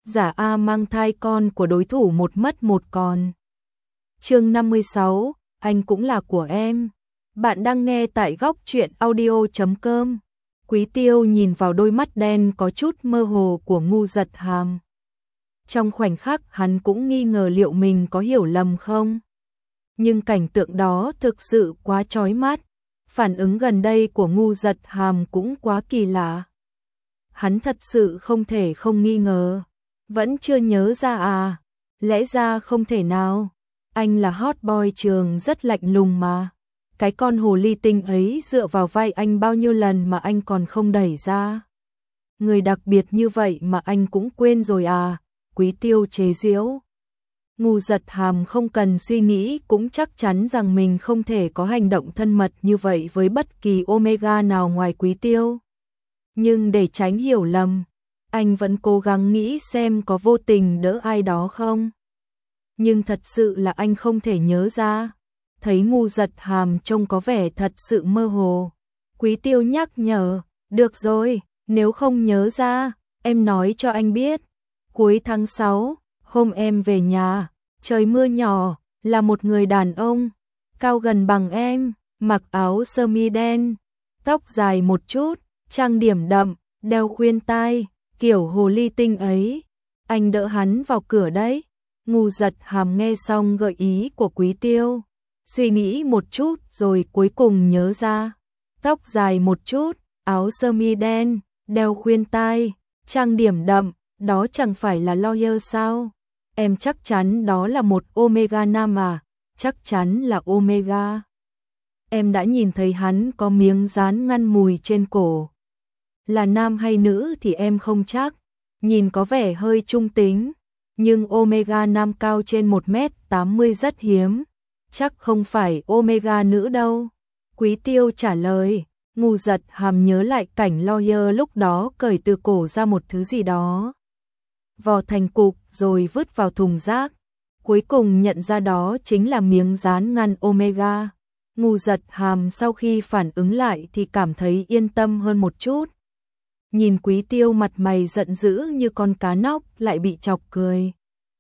giả A mang thai con của đối thủ một mất một còn. Chương 56, anh cũng là của em. Bạn đang nghe tại góc truyện audio.com. Quý Tiêu nhìn vào đôi mắt đen có chút mơ hồ của Ngu Giật Hàm. Trong khoảnh khắc hắn cũng nghi ngờ liệu mình có hiểu lầm không. Nhưng cảnh tượng đó thực sự quá chói mắt. Phản ứng gần đây của Ngu Giật Hàm cũng quá kỳ lạ. Hắn thật sự không thể không nghi ngờ. Vẫn chưa nhớ ra à? Lẽ ra không thể nào. Anh là hot boy trường rất lạnh lùng mà. Cái con hồ ly tinh ấy dựa vào vai anh bao nhiêu lần mà anh còn không đẩy ra. Người đặc biệt như vậy mà anh cũng quên rồi à? Quý Tiêu chế giễu. Ngu Giật Hàm không cần suy nghĩ cũng chắc chắn rằng mình không thể có hành động thân mật như vậy với bất kỳ Omega nào ngoài Quý Tiêu. Nhưng để tránh hiểu lầm, anh vẫn cố gắng nghĩ xem có vô tình đỡ ai đó không. Nhưng thật sự là anh không thể nhớ ra. Thấy Ngu Giật Hàm trông có vẻ thật sự mơ hồ. Quý Tiêu nhắc nhở, được rồi, nếu không nhớ ra, em nói cho anh biết. Cuối tháng 6, hôm em về nhà, trời mưa nhỏ, là một người đàn ông, cao gần bằng em, mặc áo sơ mi đen, tóc dài một chút, trang điểm đậm, đeo khuyên tai, kiểu hồ ly tinh ấy. Anh đỡ hắn vào cửa đấy. Ngu Giật Hàm nghe xong gợi ý của Quý Tiêu, suy nghĩ một chút rồi cuối cùng nhớ ra. Tóc dài một chút, áo sơ mi đen, đeo khuyên tai, trang điểm đậm, đó chẳng phải là lawyer sao? Em chắc chắn đó là một Omega nam à? Chắc chắn là Omega. Em đã nhìn thấy hắn có miếng dán ngăn mùi trên cổ. Là nam hay nữ thì em không chắc, nhìn có vẻ hơi trung tính, nhưng Omega nam cao trên 1m80 rất hiếm, chắc không phải Omega nữ đâu. Quý Tiêu trả lời. Ngu Giật Hàm nhớ lại cảnh lawyer lúc đó cởi từ cổ ra một thứ gì đó, vò thành cục rồi vứt vào thùng rác. Cuối cùng nhận ra đó chính là miếng dán ngăn Omega. Ngu Giật Hàm sau khi phản ứng lại thì cảm thấy yên tâm hơn một chút. Nhìn Quý Tiêu mặt mày giận dữ như con cá nóc lại bị chọc cười.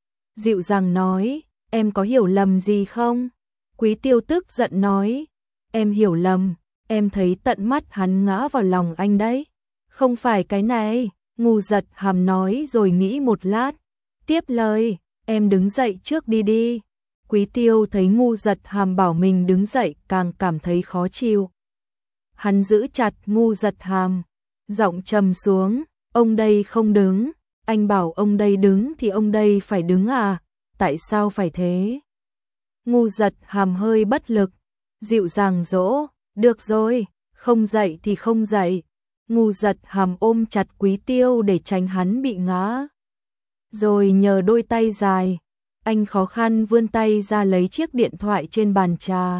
Dịu dàng nói, em có hiểu lầm gì không? Quý Tiêu tức giận nói, em hiểu lầm, em thấy tận mắt hắn ngã vào lòng anh đấy. Không phải cái này, Ngu Giật Hàm nói rồi nghĩ một lát. Tiếp lời, em đứng dậy trước đi đi. Quý Tiêu thấy Ngu Giật Hàm bảo mình đứng dậy càng cảm thấy khó chịu. Hắn giữ chặt Ngu Giật Hàm, giọng trầm xuống, ông đây không đứng, anh bảo ông đây đứng thì ông đây phải đứng à, tại sao phải thế? Ngu Giật Hàm hơi bất lực, dịu dàng dỗ, được rồi, không dậy thì không dậy. Ngu Giật Hàm ôm chặt Quý Tiêu để tránh hắn bị ngã. Rồi nhờ đôi tay dài, anh khó khăn vươn tay ra lấy chiếc điện thoại trên bàn trà.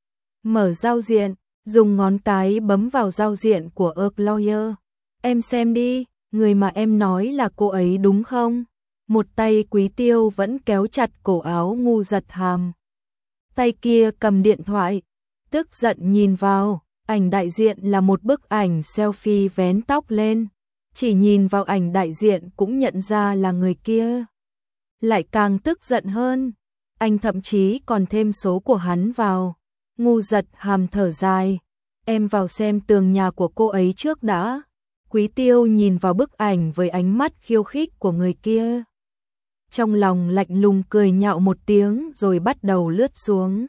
Mở giao diện, dùng ngón cái bấm vào giao diện của Lawyer. Em xem đi, người mà em nói là cô ấy đúng không? Một tay Quý Tiêu vẫn kéo chặt cổ áo Ngu Giật Hàm. Tay kia cầm điện thoại, tức giận nhìn vào, ảnh đại diện là một bức ảnh selfie vén tóc lên. Chỉ nhìn vào ảnh đại diện cũng nhận ra là người kia. Lại càng tức giận hơn, anh thậm chí còn thêm số của hắn vào. Ngu Giật Hàm thở dài, em vào xem tường nhà của cô ấy trước đã. Quý Tiêu nhìn vào bức ảnh với ánh mắt khiêu khích của người kia. Trong lòng lạnh lùng cười nhạo một tiếng rồi bắt đầu lướt xuống.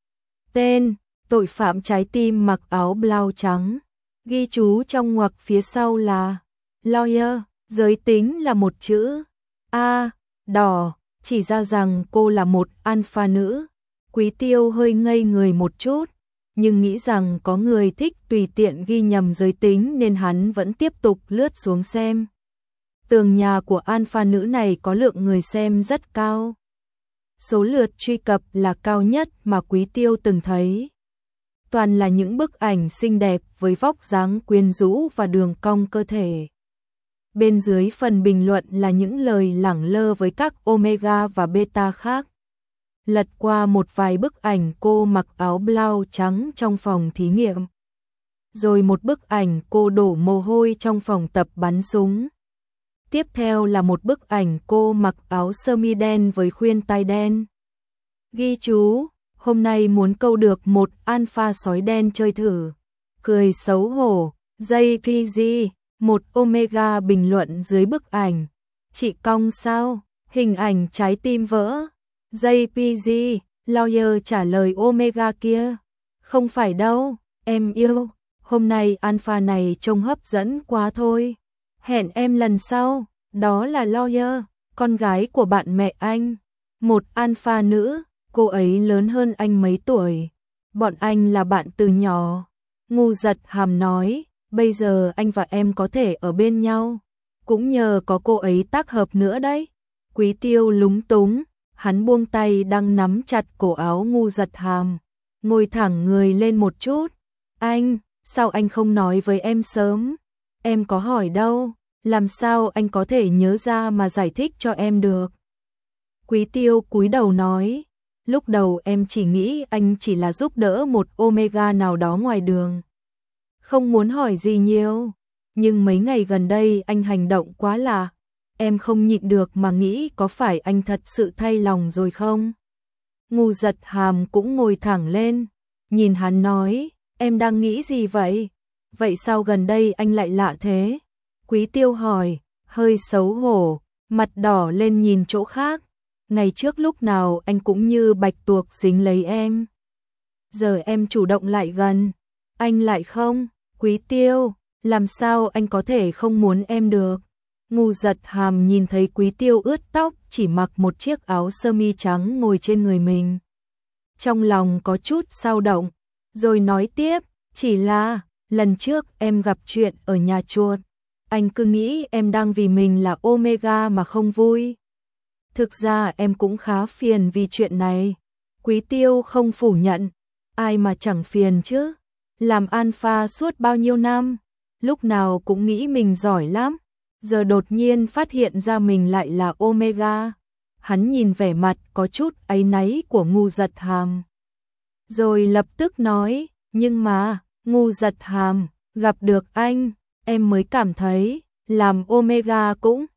Tên, tội phạm trái tim mặc áo blau trắng. Ghi chú trong ngoặc phía sau là lawyer, giới tính là một chữ A, đỏ, chỉ ra rằng cô là một alpha nữ. Quý Tiêu hơi ngây người một chút, nhưng nghĩ rằng có người thích tùy tiện ghi nhầm giới tính nên hắn vẫn tiếp tục lướt xuống xem. Tường nhà của alpha nữ này có lượng người xem rất cao. Số lượt truy cập là cao nhất mà Quý Tiêu từng thấy. Toàn là những bức ảnh xinh đẹp với vóc dáng quyến rũ và đường cong cơ thể. Bên dưới phần bình luận là những lời lẳng lơ với các Omega và Beta khác. Lật qua một vài bức ảnh cô mặc áo blau trắng trong phòng thí nghiệm. Rồi một bức ảnh cô đổ mồ hôi trong phòng tập bắn súng. Tiếp theo là một bức ảnh cô mặc áo sơ mi đen với khuyên tai đen. Ghi chú, hôm nay muốn câu được một alpha sói đen chơi thử. Cười xấu hổ, JPG, một Omega bình luận dưới bức ảnh. Chị cong sao? Hình ảnh trái tim vỡ. JPG, lawyer trả lời Omega kia. Không phải đâu, em yêu. Hôm nay alpha này trông hấp dẫn quá thôi. Hẹn em lần sau. Đó là lawyer, con gái của bạn mẹ anh. Một alpha nữ, cô ấy lớn hơn anh mấy tuổi. Bọn anh là bạn từ nhỏ. Ngu Giật Hàm nói, bây giờ anh và em có thể ở bên nhau. Cũng nhờ có cô ấy tác hợp nữa đấy. Quý Tiêu lúng túng, hắn buông tay đang nắm chặt cổ áo Ngu Giật Hàm. Ngồi thẳng người lên một chút. Anh, sao anh không nói với em sớm? Em có hỏi đâu, làm sao anh có thể nhớ ra mà giải thích cho em được? Quý Tiêu cúi đầu nói, lúc đầu em chỉ nghĩ anh chỉ là giúp đỡ một Omega nào đó ngoài đường. Không muốn hỏi gì nhiều, nhưng mấy ngày gần đây anh hành động quá lạ. Em không nhịn được mà nghĩ có phải anh thật sự thay lòng rồi không? Ngu Giật Hàm cũng ngồi thẳng lên, nhìn hắn nói, em đang nghĩ gì vậy? Vậy sao gần đây anh lại lạ thế? Quý Tiêu hỏi, hơi xấu hổ, mặt đỏ lên nhìn chỗ khác. Ngày trước lúc nào anh cũng như bạch tuộc dính lấy em. Giờ em chủ động lại gần, anh lại không? Quý Tiêu, làm sao anh có thể không muốn em được? Ngu Giật Hàm nhìn thấy Quý Tiêu ướt tóc, chỉ mặc một chiếc áo sơ mi trắng ngồi trên người mình. Trong lòng có chút dao động, rồi nói tiếp, chỉ là lần trước em gặp chuyện ở nhà chuột. Anh cứ nghĩ em đang vì mình là Omega mà không vui. Thực ra em cũng khá phiền vì chuyện này. Quý Tiêu không phủ nhận. Ai mà chẳng phiền chứ. Làm alpha suốt bao nhiêu năm, lúc nào cũng nghĩ mình giỏi lắm. Giờ đột nhiên phát hiện ra mình lại là Omega. Hắn nhìn vẻ mặt có chút áy náy của Ngu Giật Hàm. Rồi lập tức nói, nhưng mà, Ngu Giật Hàm, gặp được anh, em mới cảm thấy, làm Omega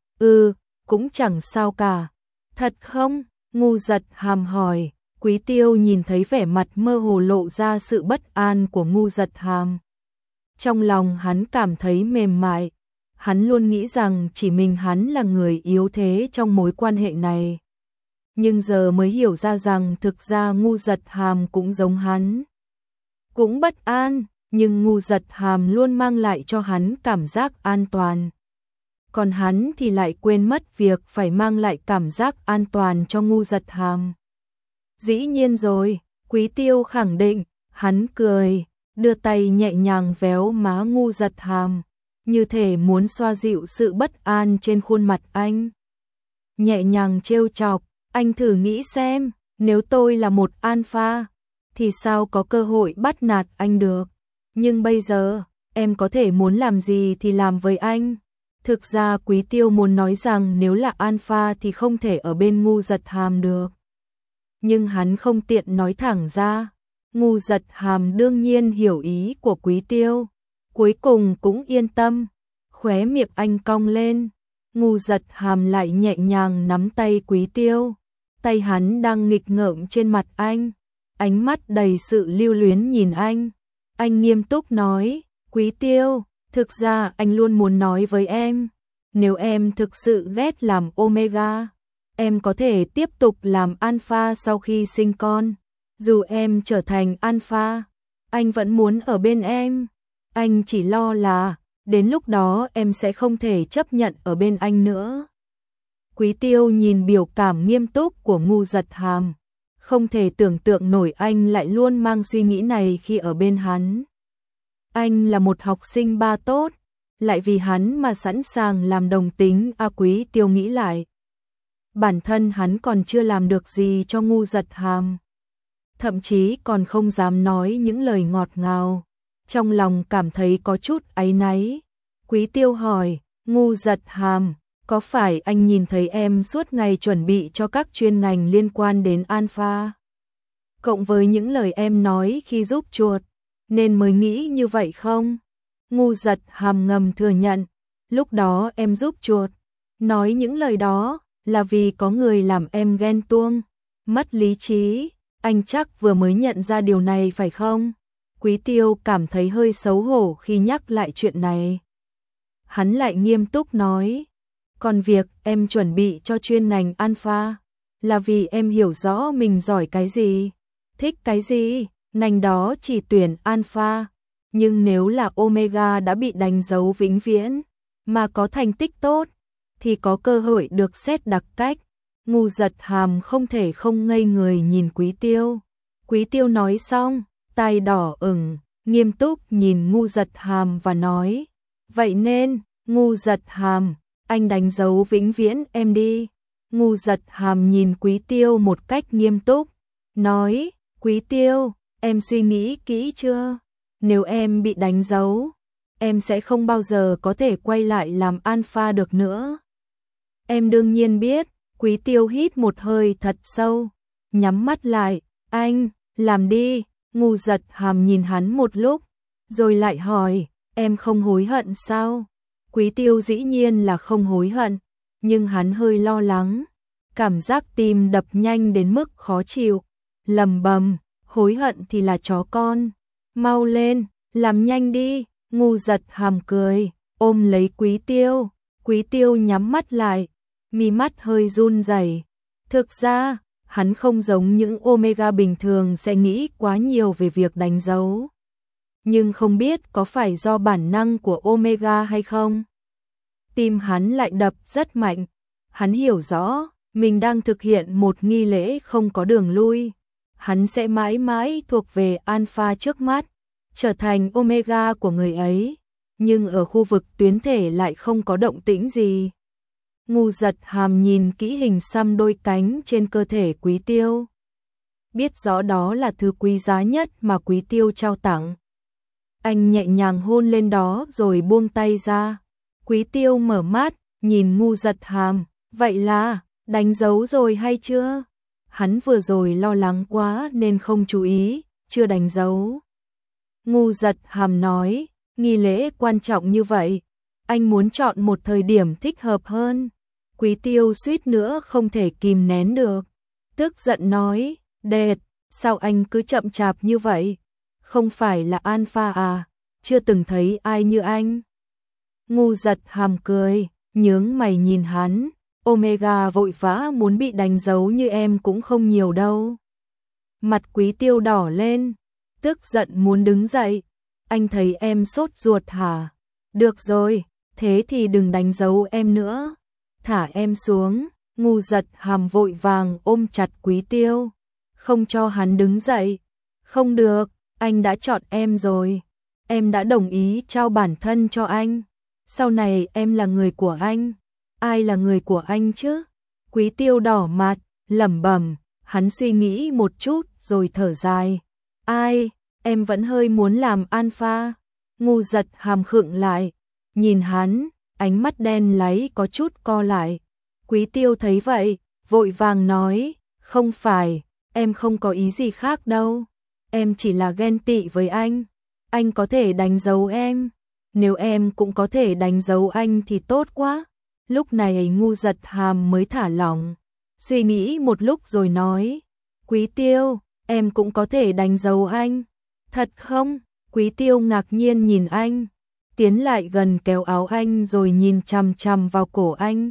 cũng chẳng sao cả. Thật không? Ngu Giật Hàm hỏi. Quý Tiêu nhìn thấy vẻ mặt mơ hồ lộ ra sự bất an của Ngu Giật Hàm. Trong lòng hắn cảm thấy mềm mại. Hắn luôn nghĩ rằng chỉ mình hắn là người yếu thế trong mối quan hệ này. Nhưng giờ mới hiểu ra rằng thực ra Ngu Giật Hàm cũng giống hắn. Cũng bất an, nhưng Ngu Giật Hàm luôn mang lại cho hắn cảm giác an toàn. Còn hắn thì lại quên mất việc phải mang lại cảm giác an toàn cho Ngu Giật Hàm. Dĩ nhiên rồi, Quý Tiêu khẳng định, hắn cười, đưa tay nhẹ nhàng véo má Ngu Giật Hàm, như thể muốn xoa dịu sự bất an trên khuôn mặt anh. Nhẹ nhàng trêu chọc, anh thử nghĩ xem, nếu tôi là một alpha, thì sao có cơ hội bắt nạt anh được. Nhưng bây giờ, em có thể muốn làm gì thì làm với anh. Thực ra Quý Tiêu muốn nói rằng nếu là alpha thì không thể ở bên Ngu Giật Hàm được. Nhưng hắn không tiện nói thẳng ra. Ngu Giật Hàm đương nhiên hiểu ý của Quý Tiêu. Cuối cùng cũng yên tâm. Khóe miệng anh cong lên. Ngu Giật Hàm lại nhẹ nhàng nắm tay Quý Tiêu. Tay hắn đang nghịch ngợm trên mặt anh. Ánh mắt đầy sự lưu luyến nhìn anh. Anh nghiêm túc nói, Quý Tiêu, thực ra anh luôn muốn nói với em. Nếu em thực sự ghét làm Omega, em có thể tiếp tục làm alpha sau khi sinh con. Dù em trở thành alpha, anh vẫn muốn ở bên em. Anh chỉ lo là, đến lúc đó em sẽ không thể chấp nhận ở bên anh nữa. Quý Tiêu nhìn biểu cảm nghiêm túc của Ngu Giật Hàm. Không thể tưởng tượng nổi anh lại luôn mang suy nghĩ này khi ở bên hắn. Anh là một học sinh ba tốt, lại vì hắn mà sẵn sàng làm đồng tính. Quý Tiêu nghĩ lại. Bản thân hắn còn chưa làm được gì cho Ngu Giật Hàm. Thậm chí còn không dám nói những lời ngọt ngào. Trong lòng cảm thấy có chút áy náy. Quý Tiêu hỏi, Ngu Giật Hàm, có phải anh nhìn thấy em suốt ngày chuẩn bị cho các chuyên ngành liên quan đến alpha? Cộng với những lời em nói khi giúp chuột, nên mới nghĩ như vậy không? Ngu Giật Hàm ngầm thừa nhận, lúc đó em giúp chuột, Nói những lời đó là vì có người làm em ghen tuông, mất lý trí, anh chắc vừa mới nhận ra điều này phải không? Quý Tiêu cảm thấy hơi xấu hổ khi nhắc lại chuyện này. Hắn lại nghiêm túc nói, còn việc em chuẩn bị cho chuyên ngành Alpha là vì em hiểu rõ mình giỏi cái gì, thích cái gì, ngành đó chỉ tuyển Alpha, nhưng nếu là Omega đã bị đánh dấu vĩnh viễn, mà có thành tích tốt, thì có cơ hội được xét đặc cách. Ngu Giật Hàm không thể không ngây người nhìn Quý Tiêu. Quý Tiêu nói xong, tai đỏ ửng, nghiêm túc nhìn Ngu Giật Hàm và nói, vậy nên, Ngu Giật Hàm, anh đánh dấu vĩnh viễn em đi. Ngu Giật Hàm nhìn Quý Tiêu một cách nghiêm túc, nói, Quý Tiêu, em suy nghĩ kỹ chưa? Nếu em bị đánh dấu, em sẽ không bao giờ có thể quay lại làm Alpha được nữa. Em đương nhiên biết. Quý Tiêu hít một hơi thật sâu, nhắm mắt lại, anh, làm đi. Ngu Giật Hàm nhìn hắn một lúc, rồi lại hỏi, em không hối hận sao? Quý Tiêu dĩ nhiên là không hối hận, nhưng hắn hơi lo lắng, cảm giác tim đập nhanh đến mức khó chịu, lầm bầm, hối hận thì là chó con, mau lên, làm nhanh đi. Ngu Giật Hàm cười, ôm lấy Quý Tiêu, Quý Tiêu nhắm mắt lại, mi mắt hơi run rẩy. Thực ra, hắn không giống những Omega bình thường sẽ nghĩ quá nhiều về việc đánh dấu. Nhưng không biết có phải do bản năng của Omega hay không? Tim hắn lại đập rất mạnh. Hắn hiểu rõ, mình đang thực hiện một nghi lễ không có đường lui. Hắn sẽ mãi mãi thuộc về Alpha trước mắt, trở thành Omega của người ấy. Nhưng ở khu vực tuyến thể lại không có động tĩnh gì. Ngu Giật Hàm nhìn kỹ hình xăm đôi cánh trên cơ thể Quý Tiêu. Biết rõ đó là thứ quý giá nhất mà Quý Tiêu trao tặng. Anh nhẹ nhàng hôn lên đó rồi buông tay ra. Quý Tiêu mở mắt, nhìn Ngu Giật Hàm, vậy là, đánh dấu rồi hay chưa? Hắn vừa rồi lo lắng quá nên không chú ý, chưa đánh dấu. Ngu Giật Hàm nói, nghi lễ quan trọng như vậy, anh muốn chọn một thời điểm thích hợp hơn. Quý Tiêu suýt nữa không thể kìm nén được, tức giận nói, đệt, sao anh cứ chậm chạp như vậy? Không phải là Alpha à, chưa từng thấy ai như anh. Ngu Giật Hàm cười, nhướng mày nhìn hắn, Omega vội vã muốn bị đánh dấu như em cũng không nhiều đâu. Mặt Quý Tiêu đỏ lên, tức giận muốn đứng dậy, anh thấy em sốt ruột hả? Được rồi, thế thì đừng đánh dấu em nữa. Thả em xuống. Ngu Giật Hàm vội vàng ôm chặt Quý Tiêu, không cho hắn đứng dậy. Không được, anh đã chọn em rồi. Em đã đồng ý trao bản thân cho anh. Sau này em là người của anh. Ai là người của anh chứ? Quý Tiêu đỏ mặt, lẩm bẩm, hắn suy nghĩ một chút rồi thở dài. Ai, em vẫn hơi muốn làm Alpha. Ngu Giật Hàm khựng lại, nhìn hắn, ánh mắt đen láy có chút co lại. Quý Tiêu thấy vậy, vội vàng nói, không phải, em không có ý gì khác đâu. Em chỉ là ghen tị với anh có thể đánh dấu em. Nếu em cũng có thể đánh dấu anh thì tốt quá. Lúc này Ngu Giật Hàm mới thả lỏng, suy nghĩ một lúc rồi nói, Quý Tiêu, em cũng có thể đánh dấu anh. Thật không? Quý Tiêu ngạc nhiên nhìn anh, tiến lại gần kéo áo anh rồi nhìn chằm chằm vào cổ anh.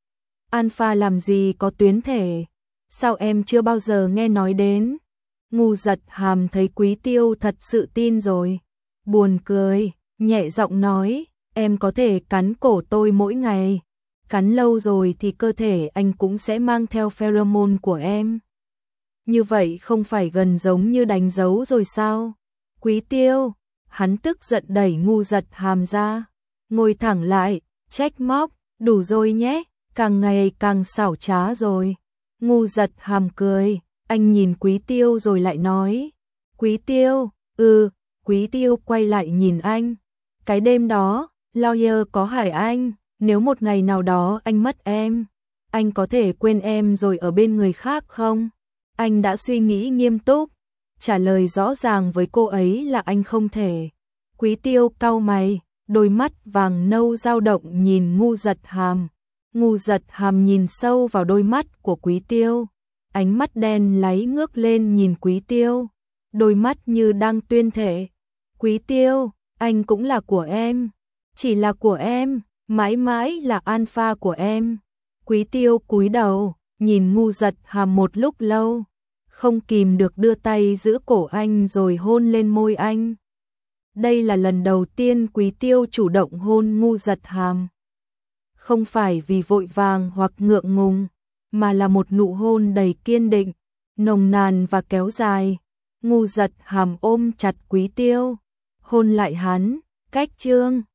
Alpha làm gì có tuyến thể? Sao em chưa bao giờ nghe nói đến? Ngu Giật Hàm thấy Quý Tiêu thật sự tin rồi, buồn cười, nhẹ giọng nói, em có thể cắn cổ tôi mỗi ngày. Cắn lâu rồi thì cơ thể anh cũng sẽ mang theo pheromone của em. Như vậy không phải gần giống như đánh dấu rồi sao? Quý Tiêu, hắn tức giận đẩy Ngu Giật Hàm ra, ngồi thẳng lại, trách móc, đủ rồi nhé, càng ngày càng xảo trá rồi. Ngu Giật Hàm cười, anh nhìn Quý Tiêu rồi lại nói, Quý Tiêu, Quý Tiêu quay lại nhìn anh, cái đêm đó, Lawyer có hại anh, nếu một ngày nào đó anh mất em, anh có thể quên em rồi ở bên người khác không? Anh đã suy nghĩ nghiêm túc, trả lời rõ ràng với cô ấy là anh không thể. Quý Tiêu cau mày, đôi mắt vàng nâu dao động nhìn Ngu Giật Hàm. Ngu Giật Hàm nhìn sâu vào đôi mắt của Quý Tiêu, ánh mắt đen láy ngước lên nhìn Quý Tiêu, đôi mắt như đang tuyên thệ. Quý Tiêu, anh cũng là của em, chỉ là của em, mãi mãi là alpha của em. Quý Tiêu cúi đầu, nhìn Ngu Giật Hàm một lúc lâu, không kìm được đưa tay giữ cổ anh rồi hôn lên môi anh. Đây là lần đầu tiên Quý Tiêu chủ động hôn Ngu Giật Hàm. Không phải vì vội vàng hoặc ngượng ngùng, mà là một nụ hôn đầy kiên định, nồng nàn và kéo dài. Ngu Giật Hàm ôm chặt Quý Tiêu, hôn lại hắn, cách chương